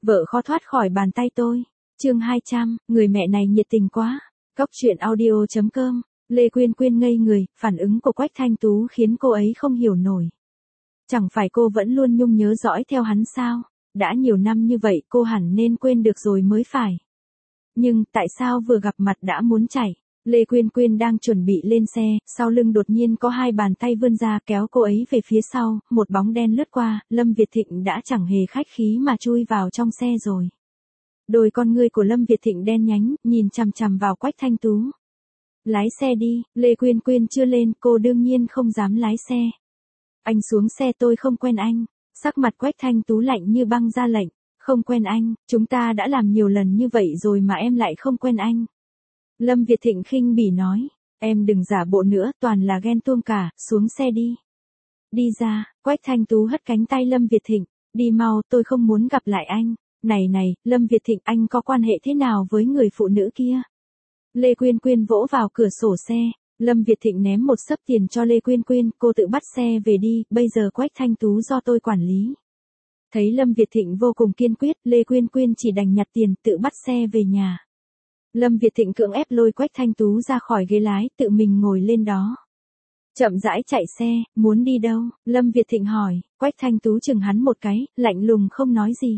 Vợ khó thoát khỏi bàn tay tôi. Chương 200, người mẹ này nhiệt tình quá. Cóc truyện audio.com. Lê Quyên Quyên ngây người, phản ứng của Quách Thanh Tú khiến cô ấy không hiểu nổi. Chẳng phải cô vẫn luôn nhung nhớ dõi theo hắn sao? Đã nhiều năm như vậy cô hẳn nên quên được rồi mới phải. Nhưng tại sao vừa gặp mặt đã muốn chạy? Lê Quyên Quyên đang chuẩn bị lên xe, sau lưng đột nhiên có hai bàn tay vươn ra kéo cô ấy về phía sau, một bóng đen lướt qua, Lâm Việt Thịnh đã chẳng hề khách khí mà chui vào trong xe rồi. Đôi con ngươi của Lâm Việt Thịnh đen nhánh, nhìn chằm chằm vào Quách Thanh Tú. Lái xe đi, Lê Quyên Quyên chưa lên, cô đương nhiên không dám lái xe. Anh xuống xe, tôi không quen anh. Sắc mặt Quách Thanh Tú lạnh như băng ra lệnh. Không quen anh, chúng ta đã làm nhiều lần như vậy rồi mà em lại không quen anh. Lâm Việt Thịnh khinh bỉ nói, em đừng giả bộ nữa, toàn là ghen tuông cả, xuống xe đi. Đi ra, Quách Thanh Tú hất cánh tay Lâm Việt Thịnh, đi mau, tôi không muốn gặp lại anh. Này, Lâm Việt Thịnh, anh có quan hệ thế nào với người phụ nữ kia? Lê Quyên Quyên vỗ vào cửa sổ xe, Lâm Việt Thịnh ném một xấp tiền cho Lê Quyên Quyên, cô tự bắt xe về đi, bây giờ Quách Thanh Tú do tôi quản lý. Thấy Lâm Việt Thịnh vô cùng kiên quyết, Lê Quyên Quyên chỉ đành nhặt tiền, tự bắt xe về nhà. Lâm Việt Thịnh cưỡng ép lôi Quách Thanh Tú ra khỏi ghế lái, tự mình ngồi lên đó. Chậm rãi chạy xe, muốn đi đâu? Lâm Việt Thịnh hỏi, Quách Thanh Tú chừng hắn một cái, lạnh lùng không nói gì.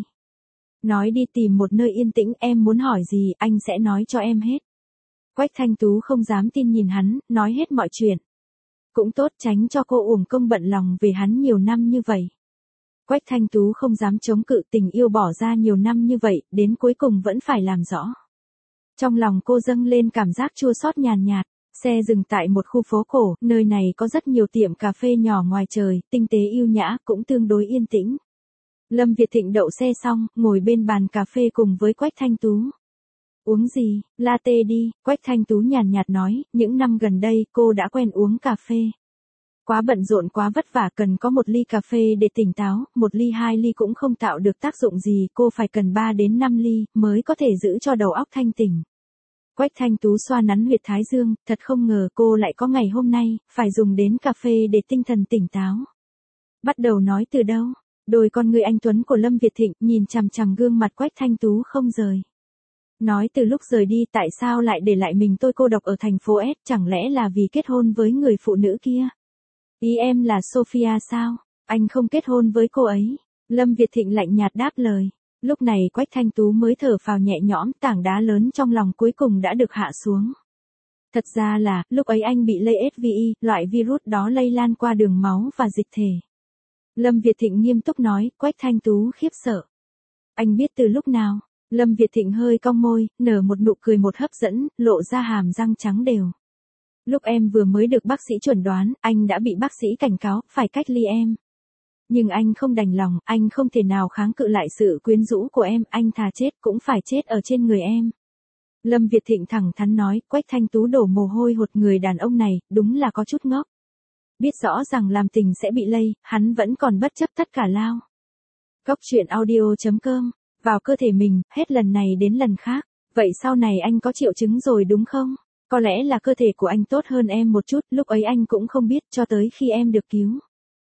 Nói đi tìm một nơi yên tĩnh, em muốn hỏi gì, anh sẽ nói cho em hết. Quách Thanh Tú không dám tin nhìn hắn, nói hết mọi chuyện. Cũng tốt, tránh cho cô uổng công bận lòng về hắn nhiều năm như vậy. Quách Thanh Tú không dám chống cự, tình yêu bỏ ra nhiều năm như vậy, đến cuối cùng vẫn phải làm rõ. Trong lòng cô dâng lên cảm giác chua xót nhàn nhạt. Xe dừng tại một khu phố cổ, nơi này có rất nhiều tiệm cà phê nhỏ ngoài trời, tinh tế yêu nhã, cũng tương đối yên tĩnh. Lâm Việt Thịnh đậu xe xong, ngồi bên bàn cà phê cùng với Quách Thanh Tú. Uống gì, latte đi, Quách Thanh Tú nhàn nhạt nói, những năm gần đây cô đã quen uống cà phê. Quá bận rộn quá vất vả, cần có một ly cà phê để tỉnh táo, một ly hai ly cũng không tạo được tác dụng gì, cô phải cần 3 đến 5 ly, mới có thể giữ cho đầu óc thanh tỉnh. Quách Thanh Tú xoa nắn huyệt thái dương, thật không ngờ cô lại có ngày hôm nay, phải dùng đến cà phê để tinh thần tỉnh táo. Bắt đầu nói từ đâu? Đôi con người anh tuấn của Lâm Việt Thịnh nhìn chằm chằm gương mặt Quách Thanh Tú không rời. Nói từ lúc rời đi, tại sao lại để lại mình tôi cô độc ở thành phố S, chẳng lẽ là vì kết hôn với người phụ nữ kia? Ý em là Sophia sao? Anh không kết hôn với cô ấy. Lâm Việt Thịnh lạnh nhạt đáp lời. Lúc này Quách Thanh Tú mới thở phào nhẹ nhõm, tảng đá lớn trong lòng cuối cùng đã được hạ xuống. Thật ra là, lúc ấy anh bị lây SVI, loại virus đó lây lan qua đường máu và dịch thể. Lâm Việt Thịnh nghiêm túc nói, Quách Thanh Tú khiếp sợ. Anh biết từ lúc nào? Lâm Việt Thịnh hơi cong môi, nở một nụ cười một hấp dẫn, lộ ra hàm răng trắng đều. Lúc em vừa mới được bác sĩ chuẩn đoán, anh đã bị bác sĩ cảnh cáo, phải cách ly em. Nhưng anh không đành lòng, anh không thể nào kháng cự lại sự quyến rũ của em, anh thà chết cũng phải chết ở trên người em. Lâm Việt Thịnh thẳng thắn nói, Quách Thanh Tú đổ mồ hôi hột, người đàn ông này, đúng là có chút ngốc. Biết rõ rằng làm tình sẽ bị lây, hắn vẫn còn bất chấp tất cả lao. Cóc truyện audio.com, vào cơ thể mình, hết lần này đến lần khác. Vậy sau này anh có triệu chứng rồi đúng không? Có lẽ là cơ thể của anh tốt hơn em một chút, lúc ấy anh cũng không biết cho tới khi em được cứu.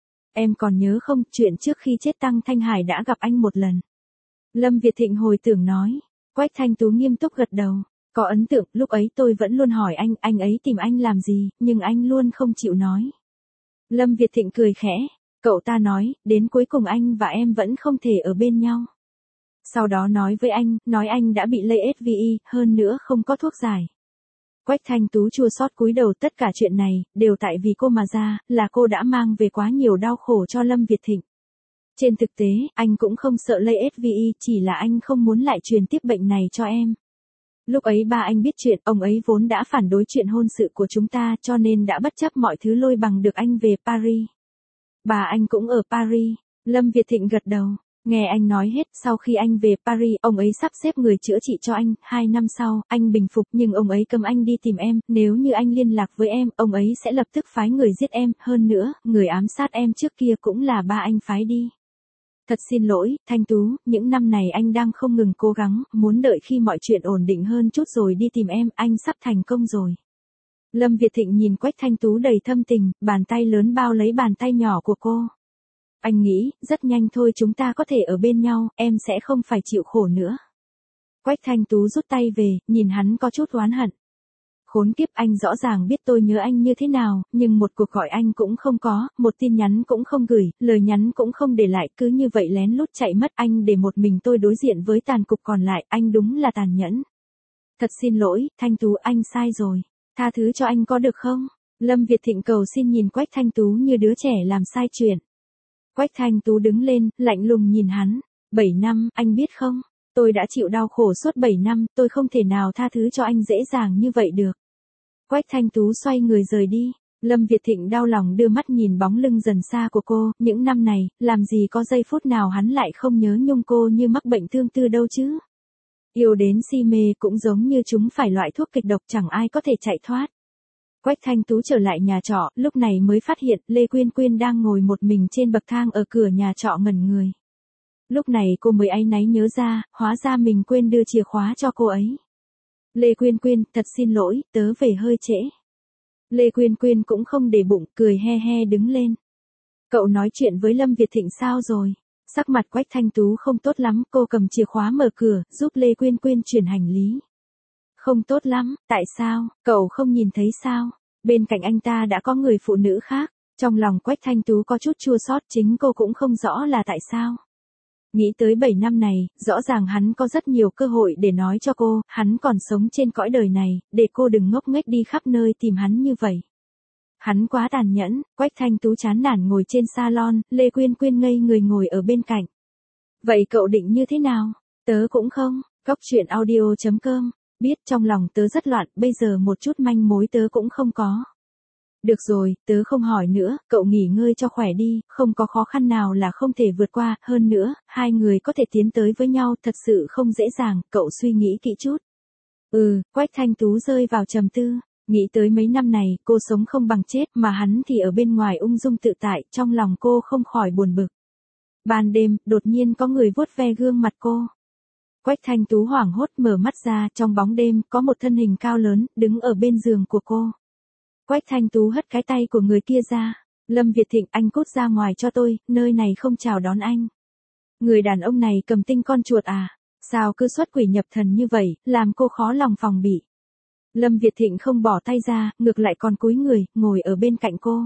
Em còn nhớ không, chuyện trước khi chết Tăng Thanh Hải đã gặp anh một lần. Lâm Việt Thịnh hồi tưởng nói. Quách Thanh Tú nghiêm túc gật đầu. Có ấn tượng, lúc ấy tôi vẫn luôn hỏi anh ấy tìm anh làm gì, nhưng anh luôn không chịu nói. Lâm Việt Thịnh cười khẽ. Cậu ta nói, đến cuối cùng anh và em vẫn không thể ở bên nhau. Sau đó nói với anh, nói anh đã bị lây SVI, hơn nữa không có thuốc giải. Quách Thanh Tú chua xót cúi đầu, tất cả chuyện này, đều tại vì cô mà ra, là cô đã mang về quá nhiều đau khổ cho Lâm Việt Thịnh. Trên thực tế, anh cũng không sợ lây SVI, chỉ là anh không muốn lại truyền tiếp bệnh này cho em. Lúc ấy ba anh biết chuyện, ông ấy vốn đã phản đối chuyện hôn sự của chúng ta, cho nên đã bất chấp mọi thứ lôi bằng được anh về Paris. Bà anh cũng ở Paris. Lâm Việt Thịnh gật đầu. Nghe anh nói hết, sau khi anh về Paris, ông ấy sắp xếp người chữa trị cho anh, 2 năm sau, anh bình phục, nhưng ông ấy cấm anh đi tìm em, nếu như anh liên lạc với em, ông ấy sẽ lập tức phái người giết em, hơn nữa, người ám sát em trước kia cũng là ba anh phái đi. Thật xin lỗi, Thanh Tú, những năm này anh đang không ngừng cố gắng, muốn đợi khi mọi chuyện ổn định hơn chút rồi đi tìm em, anh sắp thành công rồi. Lâm Việt Thịnh nhìn Quách Thanh Tú đầy thâm tình, bàn tay lớn bao lấy bàn tay nhỏ của cô. Anh nghĩ, rất nhanh thôi chúng ta có thể ở bên nhau, em sẽ không phải chịu khổ nữa. Quách Thanh Tú rút tay về, nhìn hắn có chút oán hận. Khốn kiếp, anh rõ ràng biết tôi nhớ anh như thế nào, nhưng một cuộc gọi anh cũng không có, một tin nhắn cũng không gửi, lời nhắn cũng không để lại, cứ như vậy lén lút chạy mất, anh để một mình tôi đối diện với tàn cục còn lại, anh đúng là tàn nhẫn. Thật xin lỗi, Thanh Tú, anh sai rồi. Tha thứ cho anh có được không? Lâm Việt Thịnh cầu xin nhìn Quách Thanh Tú như đứa trẻ làm sai chuyện. Quách Thanh Tú đứng lên, lạnh lùng nhìn hắn. 7 năm, anh biết không? Tôi đã chịu đau khổ suốt 7 năm, tôi không thể nào tha thứ cho anh dễ dàng như vậy được. Quách Thanh Tú xoay người rời đi. Lâm Việt Thịnh đau lòng đưa mắt nhìn bóng lưng dần xa của cô, những năm này, làm gì có giây phút nào hắn lại không nhớ nhung cô như mắc bệnh thương tư đâu chứ. Yêu đến si mê cũng giống như chúng phải loại thuốc kịch độc chẳng ai có thể chạy thoát. Quách Thanh Tú trở lại nhà trọ, lúc này mới phát hiện Lê Quyên Quyên đang ngồi một mình trên bậc thang ở cửa nhà trọ ngẩn người. Lúc này cô mới áy náy nhớ ra, hóa ra mình quên đưa chìa khóa cho cô ấy. Lê Quyên Quyên, thật xin lỗi, tớ về hơi trễ. Lê Quyên Quyên cũng không để bụng, cười he he đứng lên. Cậu nói chuyện với Lâm Việt Thịnh sao rồi? Sắc mặt Quách Thanh Tú không tốt lắm, cô cầm chìa khóa mở cửa, giúp Lê Quyên Quyên chuyển hành lý. Không tốt lắm, tại sao, cậu không nhìn thấy sao? Bên cạnh anh ta đã có người phụ nữ khác. Trong lòng Quách Thanh Tú có chút chua xót, chính cô cũng không rõ là tại sao. Nghĩ tới 7 năm này, rõ ràng hắn có rất nhiều cơ hội để nói cho cô, hắn còn sống trên cõi đời này, để cô đừng ngốc nghếch đi khắp nơi tìm hắn như vậy. Hắn quá tàn nhẫn, Quách Thanh Tú chán nản ngồi trên salon, Lê Quyên Quyên ngây người ngồi ở bên cạnh. Vậy cậu định như thế nào? Tớ cũng không, Goctruyện.audio.com, biết trong lòng tớ rất loạn, bây giờ một chút manh mối tớ cũng không có. Được rồi, tớ không hỏi nữa, cậu nghỉ ngơi cho khỏe đi, không có khó khăn nào là không thể vượt qua, hơn nữa, hai người có thể tiến tới với nhau thật sự không dễ dàng, cậu suy nghĩ kỹ chút. Quách Thanh Tú rơi vào trầm tư, nghĩ tới mấy năm này, cô sống không bằng chết, mà hắn thì ở bên ngoài ung dung tự tại, trong lòng cô không khỏi buồn bực. Ban đêm, đột nhiên có người vuốt ve gương mặt cô. Quách Thanh Tú hoảng hốt mở mắt ra, trong bóng đêm, có một thân hình cao lớn, đứng ở bên giường của cô. Quách Thanh Tú hất cái tay của người kia ra. Lâm Việt Thịnh, anh cút ra ngoài cho tôi, nơi này không chào đón anh. Người đàn ông này cầm tinh con chuột à? Sao cứ xuất quỷ nhập thần như vậy, làm cô khó lòng phòng bị. Lâm Việt Thịnh không bỏ tay ra, ngược lại còn cúi người, ngồi ở bên cạnh cô.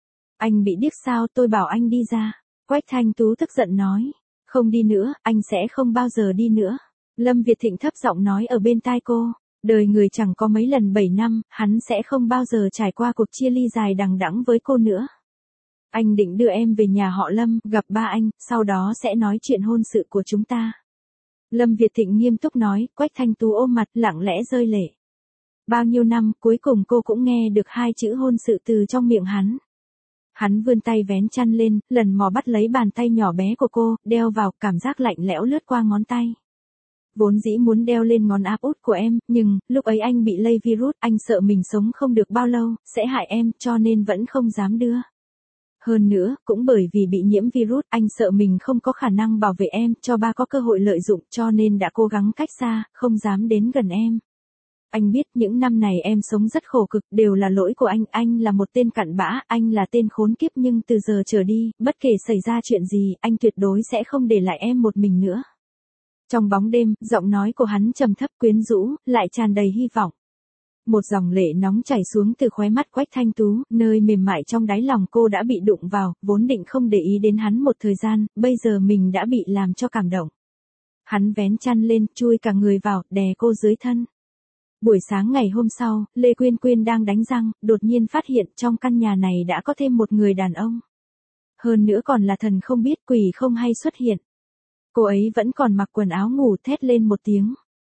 Anh bị điếc sao, tôi bảo anh đi ra. Quách Thanh Tú tức giận nói. Không đi nữa, anh sẽ không bao giờ đi nữa. Lâm Việt Thịnh thấp giọng nói ở bên tai cô. Đời người chẳng có mấy lần 7 năm, hắn sẽ không bao giờ trải qua cuộc chia ly dài đằng đẵng với cô nữa. Anh định đưa em về nhà họ Lâm, gặp ba anh, sau đó sẽ nói chuyện hôn sự của chúng ta. Lâm Việt Thịnh nghiêm túc nói, Quách Thanh Tú ôm mặt lặng lẽ rơi lệ. Bao nhiêu năm, cuối cùng cô cũng nghe được hai chữ hôn sự từ trong miệng hắn. Hắn vươn tay vén chăn lên, lần mò bắt lấy bàn tay nhỏ bé của cô, đeo vào, cảm giác lạnh lẽo lướt qua ngón tay. Vốn dĩ muốn đeo lên ngón áp út của em, nhưng, lúc ấy anh bị lây virus, anh sợ mình sống không được bao lâu, sẽ hại em, cho nên vẫn không dám đưa. Hơn nữa, cũng bởi vì bị nhiễm virus, anh sợ mình không có khả năng bảo vệ em, cho ba có cơ hội lợi dụng, cho nên đã cố gắng cách xa, không dám đến gần em. Anh biết những năm này em sống rất khổ cực, đều là lỗi của anh là một tên cặn bã, anh là tên khốn kiếp, nhưng từ giờ trở đi, bất kể xảy ra chuyện gì, anh tuyệt đối sẽ không để lại em một mình nữa. Trong bóng đêm, giọng nói của hắn trầm thấp quyến rũ, lại tràn đầy hy vọng. Một dòng lệ nóng chảy xuống từ khóe mắt Quách Thanh Tú, nơi mềm mại trong đáy lòng cô đã bị đụng vào, vốn định không để ý đến hắn một thời gian, bây giờ mình đã bị làm cho cảm động. Hắn vén chăn lên, chui cả người vào, đè cô dưới thân. Buổi sáng ngày hôm sau, Lê Quyên Quyên đang đánh răng, đột nhiên phát hiện trong căn nhà này đã có thêm một người đàn ông. Hơn nữa còn là thần không biết quỷ không hay xuất hiện. Cô ấy vẫn còn mặc quần áo ngủ, thét lên một tiếng.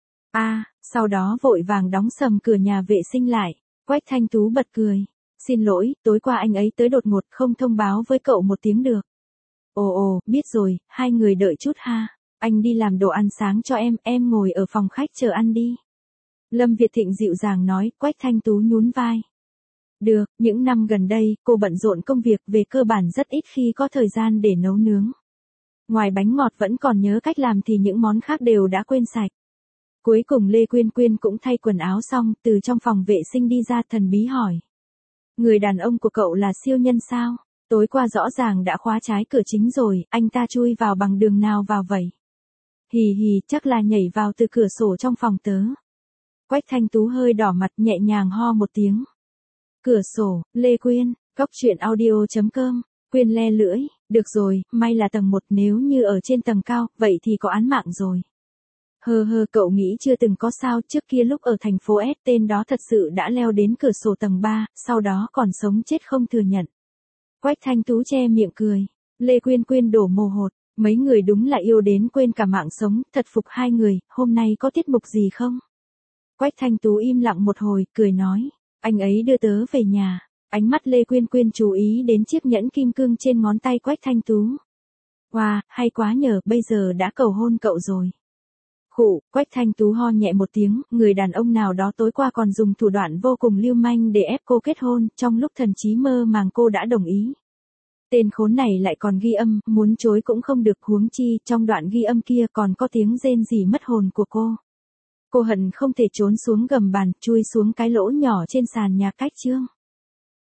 Sau đó vội vàng đóng sầm cửa nhà vệ sinh lại. Quách Thanh Tú bật cười. Xin lỗi, tối qua anh ấy tới đột ngột, không thông báo với cậu một tiếng được. Ồ, biết rồi, hai người đợi chút ha. Anh đi làm đồ ăn sáng cho em ngồi ở phòng khách chờ ăn đi. Lâm Việt Thịnh dịu dàng nói, Quách Thanh Tú nhún vai. Được, những năm gần đây, cô bận rộn công việc, về cơ bản rất ít khi có thời gian để nấu nướng. Ngoài bánh ngọt vẫn còn nhớ cách làm thì những món khác đều đã quên sạch. Cuối cùng Lê Quyên Quyên cũng thay quần áo xong, từ trong phòng vệ sinh đi ra, thần bí hỏi. Người đàn ông của cậu là siêu nhân sao? Tối qua rõ ràng đã khóa trái cửa chính rồi, anh ta chui vào bằng đường nào vào vậy? Hì hì, chắc là nhảy vào từ cửa sổ trong phòng tớ. Quách Thanh Tú hơi đỏ mặt nhẹ nhàng ho một tiếng. Cửa sổ, Lê Quyên, Cóc truyện audio.com, Quyên le lưỡi, được rồi, may là tầng 1, nếu như ở trên tầng cao, vậy thì có án mạng rồi. Cậu nghĩ chưa từng có sao, trước kia lúc ở thành phố S tên đó thật sự đã leo đến cửa sổ tầng 3, sau đó còn sống chết không thừa nhận. Quách Thanh Tú che miệng cười. Lê Quyên Quyên đổ mồ hột, mấy người đúng là yêu đến quên cả mạng sống, thật phục hai người, hôm nay có tiết mục gì không? Quách Thanh Tú im lặng một hồi, cười nói, anh ấy đưa tớ về nhà. Ánh mắt Lê Quyên Quyên chú ý đến chiếc nhẫn kim cương trên ngón tay Quách Thanh Tú. Wow, hay quá nhờ, bây giờ đã cầu hôn cậu rồi. Khụ, Quách Thanh Tú ho nhẹ một tiếng, người đàn ông nào đó tối qua còn dùng thủ đoạn vô cùng lưu manh để ép cô kết hôn, trong lúc thần trí mơ màng cô đã đồng ý. Tên khốn này lại còn ghi âm, muốn chối cũng không được, huống chi, trong đoạn ghi âm kia còn có tiếng rên rỉ mất hồn của cô. Cô hận không thể trốn xuống gầm bàn, chui xuống cái lỗ nhỏ trên sàn nhà cách chương.